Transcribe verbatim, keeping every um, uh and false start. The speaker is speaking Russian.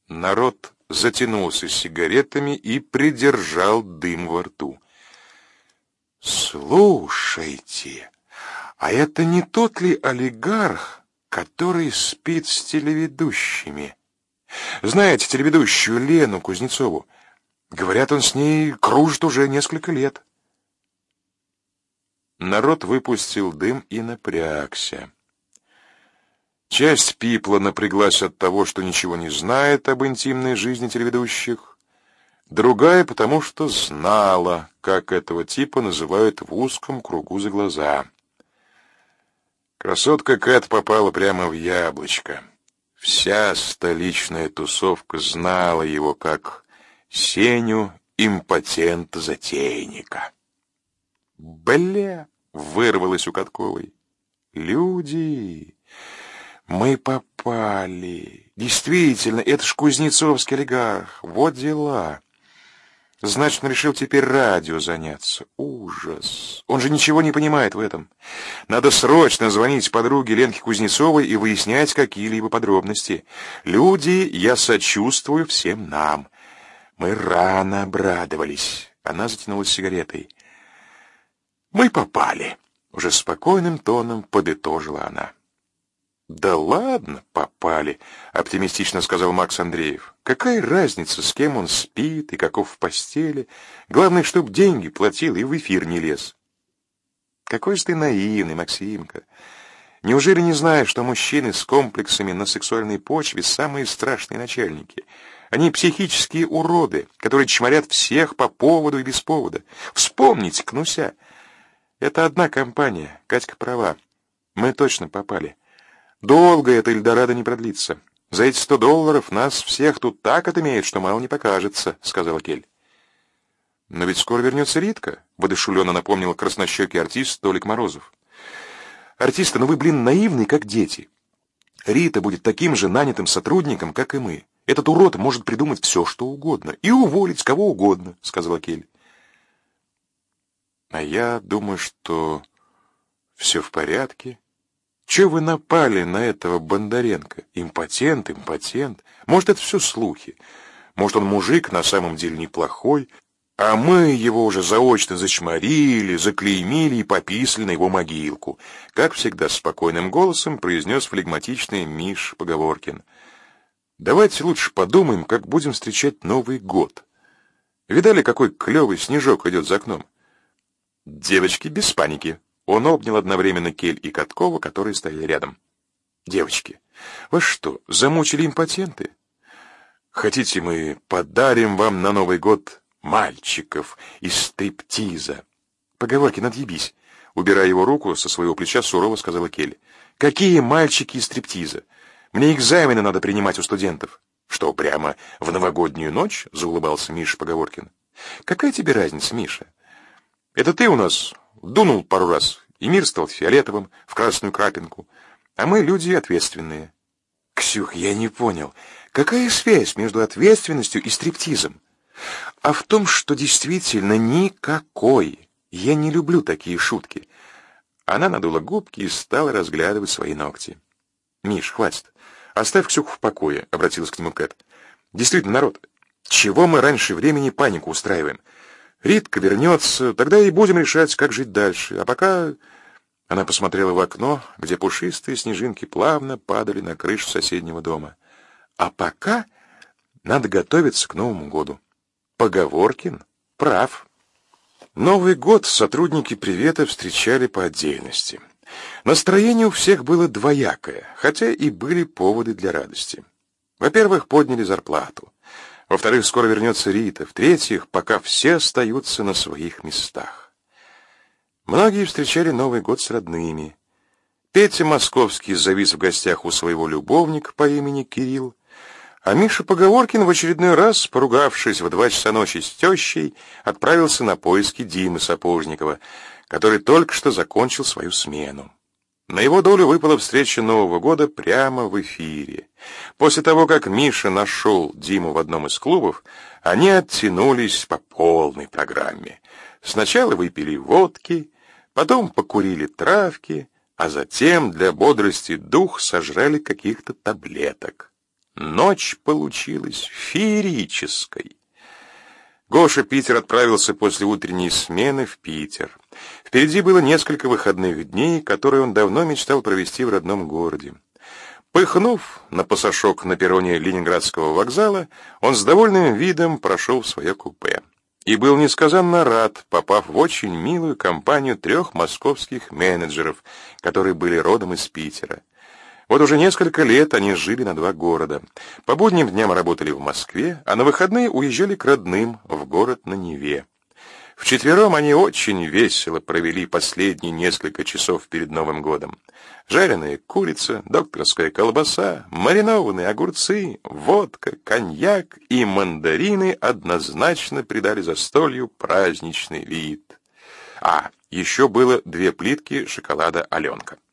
Народ затянулся сигаретами и придержал дым во рту. «Слушайте, а это не тот ли олигарх, который спит с телеведущими? Знаете телеведущую Лену Кузнецову? Говорят, он с ней кружит уже несколько лет». Народ выпустил дым и напрягся. Часть пипла напряглась от того, что ничего не знает об интимной жизни телеведущих, другая потому, что знала, как этого типа называют в узком кругу за глаза. Красотка Кэт попала прямо в яблочко. Вся столичная тусовка знала его как Сеню импотента-затейника. «Бля!» — вырвалось у Катковой. «Люди! Мы попали! Действительно, это ж кузнецовский олигарх! Вот дела! Значит, он решил теперь радио заняться. Ужас! Он же ничего не понимает в этом. Надо срочно звонить подруге Ленке Кузнецовой и выяснять какие-либо подробности. Люди, я сочувствую всем нам. Мы рано обрадовались». Она затянулась сигаретой. «Мы попали», — уже спокойным тоном подытожила она. «Да ладно, попали», — оптимистично сказал Макс Андреев. «Какая разница, с кем он спит и каков в постели? Главное, чтоб деньги платил и в эфир не лез». «Какой же ты наивный, Максимка. Неужели не знаешь, что мужчины с комплексами на сексуальной почве самые страшные начальники? Они психические уроды, которые чморят всех по поводу и без повода. Вспомните Кнуся. Это одна компания, Катька права. Мы точно попали. Долго это Эльдорадо не продлится. За эти сто долларов нас всех тут так отымеют, что мало не покажется», — сказала Кель. «Но ведь скоро вернется Ритка», — воодушевленно напомнил краснощекий артист Толик Морозов. «Артисты, ну вы, блин, наивны, как дети. Рита будет таким же нанятым сотрудником, как и мы. Этот урод может придумать все, что угодно, и уволить кого угодно», — сказала Кель. «А я думаю, что все в порядке. Че вы напали на этого Бондаренко? Импотент, импотент. Может, это все слухи. Может, он мужик на самом деле неплохой, а мы его уже заочно зачморили, заклеймили и пописали на его могилку», — как всегда спокойным голосом произнес флегматичный Миш Поговоркин. «Давайте лучше подумаем, как будем встречать Новый год. Видали, какой клевый снежок идет за окном? Девочки, без паники». Он обнял одновременно Кель и Каткова, которые стояли рядом. «Девочки, вы что, замучили импотенты? Хотите, мы подарим вам на Новый год мальчиков из стриптиза?» «Поговоркин, отъебись», — убирая его руку со своего плеча, сурово сказала Кель. «Какие мальчики из стриптиза? Мне экзамены надо принимать у студентов». «Что, прямо в новогоднюю ночь?» — заулыбался Миша Поговоркин. «Какая тебе разница, Миша? Это ты у нас дунул пару раз, и мир стал фиолетовым, в красную крапинку, а мы люди ответственные». «Ксюх, я не понял, какая связь между ответственностью и стриптизом?» «А в том, что действительно никакой. Я не люблю такие шутки». Она надула губки и стала разглядывать свои ногти. «Миш, хватит. Оставь Ксюху в покое», — обратилась к нему Кэт. «Действительно, народ, чего мы раньше времени панику устраиваем? Ритка вернется, тогда и будем решать, как жить дальше. А пока...» Она посмотрела в окно, где пушистые снежинки плавно падали на крышу соседнего дома. «А пока надо готовиться к Новому году. Поговоркин прав». Новый год сотрудники «Привета» встречали по отдельности. Настроение у всех было двоякое, хотя и были поводы для радости. Во-первых, подняли зарплату. Во-вторых, скоро вернется Рита. В-третьих, пока все остаются на своих местах. Многие встречали Новый год с родными. Петя Московский завис в гостях у своего любовника по имени Кирилл, а Миша Поговоркин в очередной раз, поругавшись в два часа ночи с тещей, отправился на поиски Димы Сапожникова, который только что закончил свою смену. На его долю выпала встреча Нового года прямо в эфире. После того, как Миша нашел Диму в одном из клубов, они оттянулись по полной программе. Сначала выпили водки, потом покурили травки, а затем для бодрости дух сожрали каких-то таблеток. Ночь получилась феерической. Гоша Питер отправился после утренней смены в Питер. Впереди было несколько выходных дней, которые он давно мечтал провести в родном городе. Пыхнув на пасашок на перроне Ленинградского вокзала, он с довольным видом прошел в свое купе. И был несказанно рад, попав в очень милую компанию трех московских менеджеров, которые были родом из Питера. Вот уже несколько лет они жили на два города. По будним дням работали в Москве, а на выходные уезжали к родным в город на Неве. Вчетвером они очень весело провели последние несколько часов перед Новым годом. Жареная курица, докторская колбаса, маринованные огурцы, водка, коньяк и мандарины однозначно придали застолью праздничный вид. А, еще было две плитки шоколада «Аленка».